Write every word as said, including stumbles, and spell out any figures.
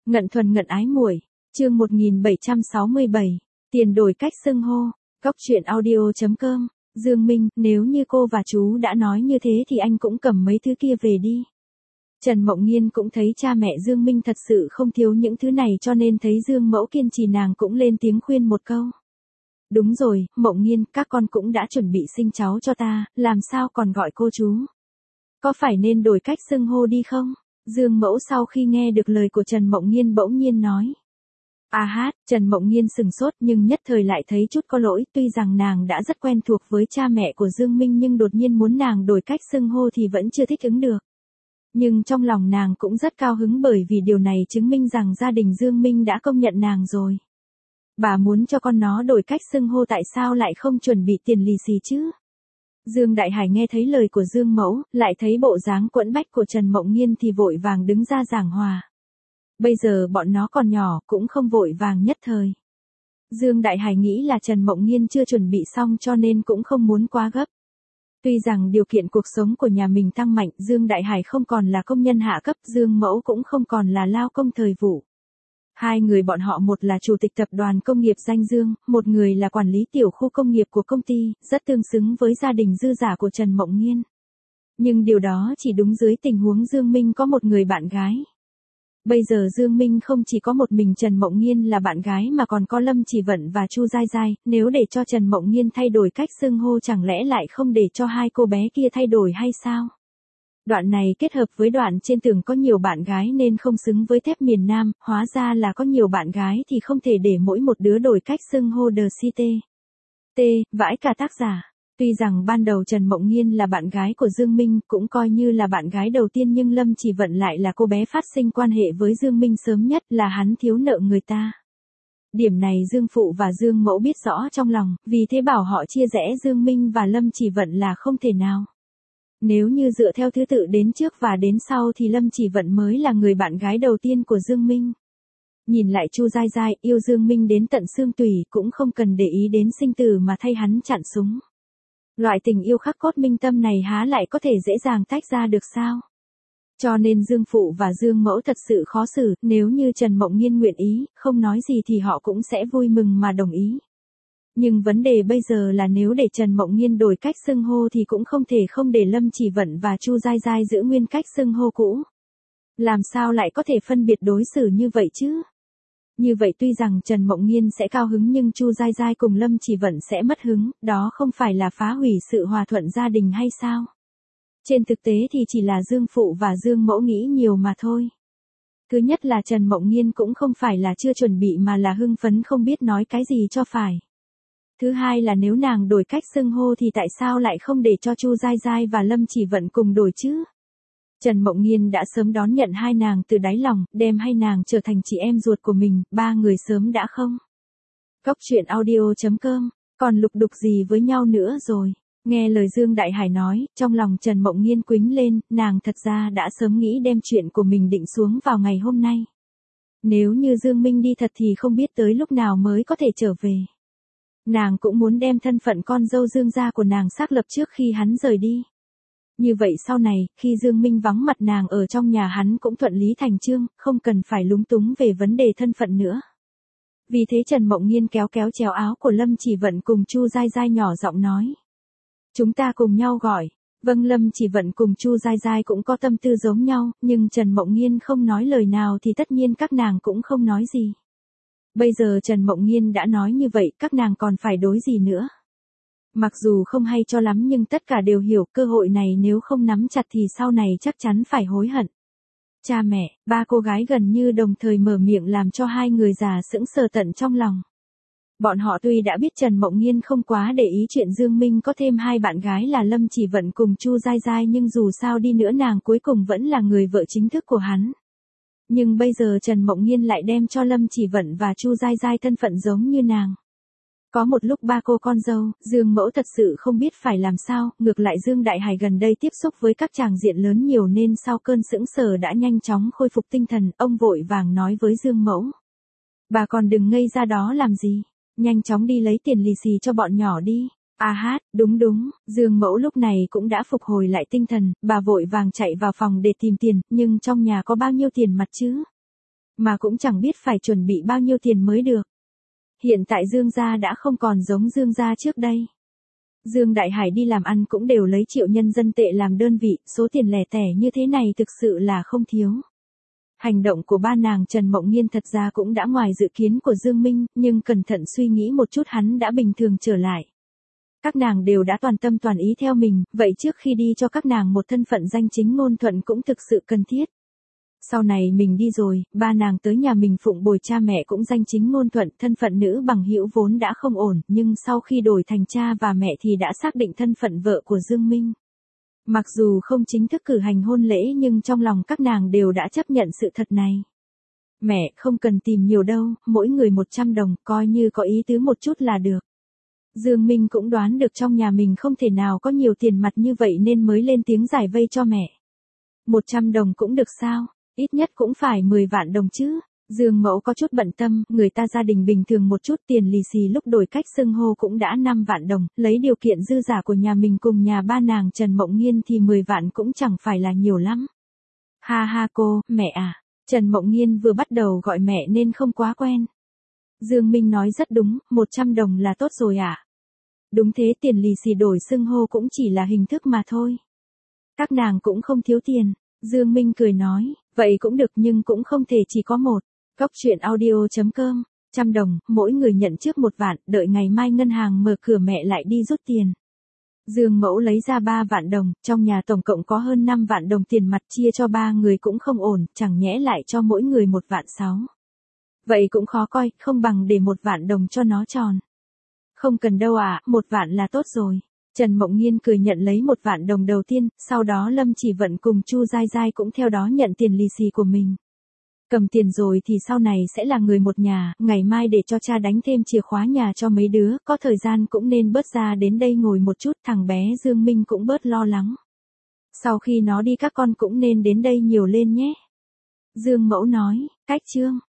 Ngận thuần ngận ái muội, chương một nghìn bảy trăm sáu mươi bảy, tiền đổi cách xưng hô, góc truyện audio chấm com, Dương Minh, nếu như cô và chú đã nói như thế thì anh cũng cầm mấy thứ kia về đi. Trần Mộng Nghiên cũng thấy cha mẹ Dương Minh thật sự không thiếu những thứ này cho nên thấy Dương Mẫu kiên trì nàng cũng lên tiếng khuyên một câu. Đúng rồi, Mộng Nghiên, các con cũng đã chuẩn bị sinh cháu cho ta, làm sao còn gọi cô chú? Có phải nên đổi cách xưng hô đi không? Dương Mẫu sau khi nghe được lời của Trần Mộng Nghiên bỗng nhiên nói. À hát, Trần Mộng Nghiên sừng sốt nhưng nhất thời lại thấy chút có lỗi, tuy rằng nàng đã rất quen thuộc với cha mẹ của Dương Minh nhưng đột nhiên muốn nàng đổi cách xưng hô thì vẫn chưa thích ứng được. Nhưng trong lòng nàng cũng rất cao hứng bởi vì điều này chứng minh rằng gia đình Dương Minh đã công nhận nàng rồi. Bà muốn cho con nó đổi cách xưng hô tại sao lại không chuẩn bị tiền lì xì chứ? Dương Đại Hải nghe thấy lời của Dương Mẫu, lại thấy bộ dáng quẫn bách của Trần Mộng Nghiên thì vội vàng đứng ra giảng hòa. Bây giờ bọn nó còn nhỏ, cũng không vội vàng nhất thời. Dương Đại Hải nghĩ là Trần Mộng Nghiên chưa chuẩn bị xong cho nên cũng không muốn quá gấp. Tuy rằng điều kiện cuộc sống của nhà mình tăng mạnh, Dương Đại Hải không còn là công nhân hạ cấp, Dương Mẫu cũng không còn là lao công thời vụ. Hai người bọn họ một là chủ tịch tập đoàn công nghiệp Danh Dương, một người là quản lý tiểu khu công nghiệp của công ty, rất tương xứng với gia đình dư giả của Trần Mộng Nghiên. Nhưng điều đó chỉ đúng dưới tình huống Dương Minh có một người bạn gái. Bây giờ Dương Minh không chỉ có một mình Trần Mộng Nghiên là bạn gái mà còn có Lâm Chỉ Vận và Chu Giai Giai, nếu để cho Trần Mộng Nghiên thay đổi cách xưng hô chẳng lẽ lại không để cho hai cô bé kia thay đổi hay sao? Đoạn này kết hợp với đoạn trên tường có nhiều bạn gái nên không xứng với thép miền Nam, hóa ra là có nhiều bạn gái thì không thể để mỗi một đứa đổi cách xưng hô The City. T, vãi cả tác giả. Tuy rằng ban đầu Trần Mộng Nghiên là bạn gái của Dương Minh cũng coi như là bạn gái đầu tiên nhưng Lâm Chỉ Vận lại là cô bé phát sinh quan hệ với Dương Minh sớm nhất là hắn thiếu nợ người ta. Điểm này Dương Phụ và Dương Mẫu biết rõ trong lòng, vì thế bảo họ chia rẽ Dương Minh và Lâm Chỉ Vận là không thể nào. Nếu như dựa theo thứ tự đến trước và đến sau thì Lâm Chỉ Vận mới là người bạn gái đầu tiên của Dương Minh. Nhìn lại Chu Giai Giai yêu Dương Minh đến tận xương tủy cũng không cần để ý đến sinh tử mà thay hắn chặn súng. Loại tình yêu khắc cốt minh tâm này há lại có thể dễ dàng tách ra được sao? Cho nên Dương Phụ và Dương Mẫu thật sự khó xử, nếu như Trần Mộng Nghiên nguyện ý, không nói gì thì họ cũng sẽ vui mừng mà đồng ý. Nhưng vấn đề bây giờ là nếu để Trần Mộng Nghiên đổi cách xưng hô thì cũng không thể không để Lâm Chỉ Vận và Chu Giai Giai giữ nguyên cách xưng hô cũ. Làm sao lại có thể phân biệt đối xử như vậy chứ? Như vậy tuy rằng Trần Mộng Nghiên sẽ cao hứng nhưng Chu Giai Giai cùng Lâm Chỉ Vận sẽ mất hứng, đó không phải là phá hủy sự hòa thuận gia đình hay sao? Trên thực tế thì chỉ là Dương Phụ và Dương Mẫu nghĩ nhiều mà thôi. Thứ nhất là Trần Mộng Nghiên cũng không phải là chưa chuẩn bị mà là hưng phấn không biết nói cái gì cho phải. Thứ hai là nếu nàng đổi cách xưng hô thì tại sao lại không để cho Chu Giai Giai và Lâm Chỉ Vận cùng đổi chứ? Trần Mộng Nghiên đã sớm đón nhận hai nàng từ đáy lòng, đem hai nàng trở thành chị em ruột của mình, ba người sớm đã không. Góc truyện audio chấm com, còn lục đục gì với nhau nữa rồi. Nghe lời Dương Đại Hải nói, trong lòng Trần Mộng Nghiên quýnh lên, nàng thật ra đã sớm nghĩ đem chuyện của mình định xuống vào ngày hôm nay. Nếu như Dương Minh đi thật thì không biết tới lúc nào mới có thể trở về. Nàng cũng muốn đem thân phận con dâu Dương gia của nàng xác lập trước khi hắn rời đi. Như vậy sau này, khi Dương Minh vắng mặt nàng ở trong nhà hắn cũng thuận lý thành chương, không cần phải lúng túng về vấn đề thân phận nữa. Vì thế Trần Mộng Nghiên kéo kéo chéo áo của Lâm Chỉ Vận cùng Chu Giai Giai nhỏ giọng nói. Chúng ta cùng nhau gọi. Vâng, Lâm Chỉ Vận cùng Chu Giai Giai cũng có tâm tư giống nhau, nhưng Trần Mộng Nghiên không nói lời nào thì tất nhiên các nàng cũng không nói gì. Bây giờ Trần Mộng Nghiên đã nói như vậy, các nàng còn phải đối gì nữa? Mặc dù không hay cho lắm nhưng tất cả đều hiểu cơ hội này nếu không nắm chặt thì sau này chắc chắn phải hối hận. Cha mẹ, ba cô gái gần như đồng thời mở miệng làm cho hai người già sững sờ tận trong lòng. Bọn họ tuy đã biết Trần Mộng Nghiên không quá để ý chuyện Dương Minh có thêm hai bạn gái là Lâm Chỉ Vận cùng Chu Giai Giai nhưng dù sao đi nữa nàng cuối cùng vẫn là người vợ chính thức của hắn. Nhưng bây giờ Trần Mộng Nghiên lại đem cho Lâm Chỉ Vận và Chu Giai Giai thân phận giống như nàng. Có một lúc ba cô con dâu, Dương Mẫu thật sự không biết phải làm sao, ngược lại Dương Đại Hải gần đây tiếp xúc với các tràng diện lớn nhiều nên sau cơn sững sờ đã nhanh chóng khôi phục tinh thần, ông vội vàng nói với Dương Mẫu. Bà còn đừng ngây ra đó làm gì, nhanh chóng đi lấy tiền lì xì cho bọn nhỏ đi. À hát, đúng đúng, Dương Mẫu lúc này cũng đã phục hồi lại tinh thần, bà vội vàng chạy vào phòng để tìm tiền, nhưng trong nhà có bao nhiêu tiền mặt chứ? Mà cũng chẳng biết phải chuẩn bị bao nhiêu tiền mới được. Hiện tại Dương gia đã không còn giống Dương gia trước đây. Dương Đại Hải đi làm ăn cũng đều lấy triệu nhân dân tệ làm đơn vị, số tiền lẻ tẻ như thế này thực sự là không thiếu. Hành động của ba nàng Trần Mộng Nghiên thật ra cũng đã ngoài dự kiến của Dương Minh, nhưng cẩn thận suy nghĩ một chút hắn đã bình thường trở lại. Các nàng đều đã toàn tâm toàn ý theo mình, vậy trước khi đi cho các nàng một thân phận danh chính ngôn thuận cũng thực sự cần thiết. Sau này mình đi rồi, ba nàng tới nhà mình phụng bồi cha mẹ cũng danh chính ngôn thuận, thân phận nữ bằng hữu vốn đã không ổn, nhưng sau khi đổi thành cha và mẹ thì đã xác định thân phận vợ của Dương Minh. Mặc dù không chính thức cử hành hôn lễ nhưng trong lòng các nàng đều đã chấp nhận sự thật này. Mẹ, không cần tìm nhiều đâu, mỗi người một trăm đồng, coi như có ý tứ một chút là được. Dương Minh cũng đoán được trong nhà mình không thể nào có nhiều tiền mặt như vậy nên mới lên tiếng giải vây cho mẹ. một trăm đồng cũng được sao, ít nhất cũng phải mười vạn đồng chứ. Dương Mẫu có chút bận tâm, người ta gia đình bình thường một chút, tiền lì xì lúc đổi cách xưng hô cũng đã năm vạn đồng, lấy điều kiện dư giả của nhà mình cùng nhà ba nàng Trần Mộng Nghiên thì mười vạn cũng chẳng phải là nhiều lắm. Ha ha cô, mẹ à, Trần Mộng Nghiên vừa bắt đầu gọi mẹ nên không quá quen. Dương Minh nói rất đúng, một trăm đồng là tốt rồi ạ. À? Đúng thế, tiền lì xì đổi xưng hô cũng chỉ là hình thức mà thôi. Các nàng cũng không thiếu tiền, Dương Minh cười nói, vậy cũng được nhưng cũng không thể chỉ có một. Góc truyện audio chấm com, trăm đồng, mỗi người nhận trước một vạn, đợi ngày mai ngân hàng mở cửa mẹ lại đi rút tiền. Dương Mẫu lấy ra ba vạn đồng, trong nhà tổng cộng có hơn năm vạn đồng tiền mặt, chia cho ba người cũng không ổn, chẳng nhẽ lại cho mỗi người một vạn sáu. Vậy cũng khó coi, không bằng để một vạn đồng cho nó tròn. Không cần đâu ạ, à, một vạn là tốt rồi. Trần Mộng Nghiên cười nhận lấy một vạn đồng đầu tiên, sau đó Lâm Chỉ Vận cùng Chu Giai Giai cũng theo đó nhận tiền lì xì của mình. Cầm tiền rồi thì sau này sẽ là người một nhà, ngày mai để cho cha đánh thêm chìa khóa nhà cho mấy đứa, có thời gian cũng nên bớt ra đến đây ngồi một chút, thằng bé Dương Minh cũng bớt lo lắng. Sau khi nó đi các con cũng nên đến đây nhiều lên nhé. Dương Mẫu nói, cách chương.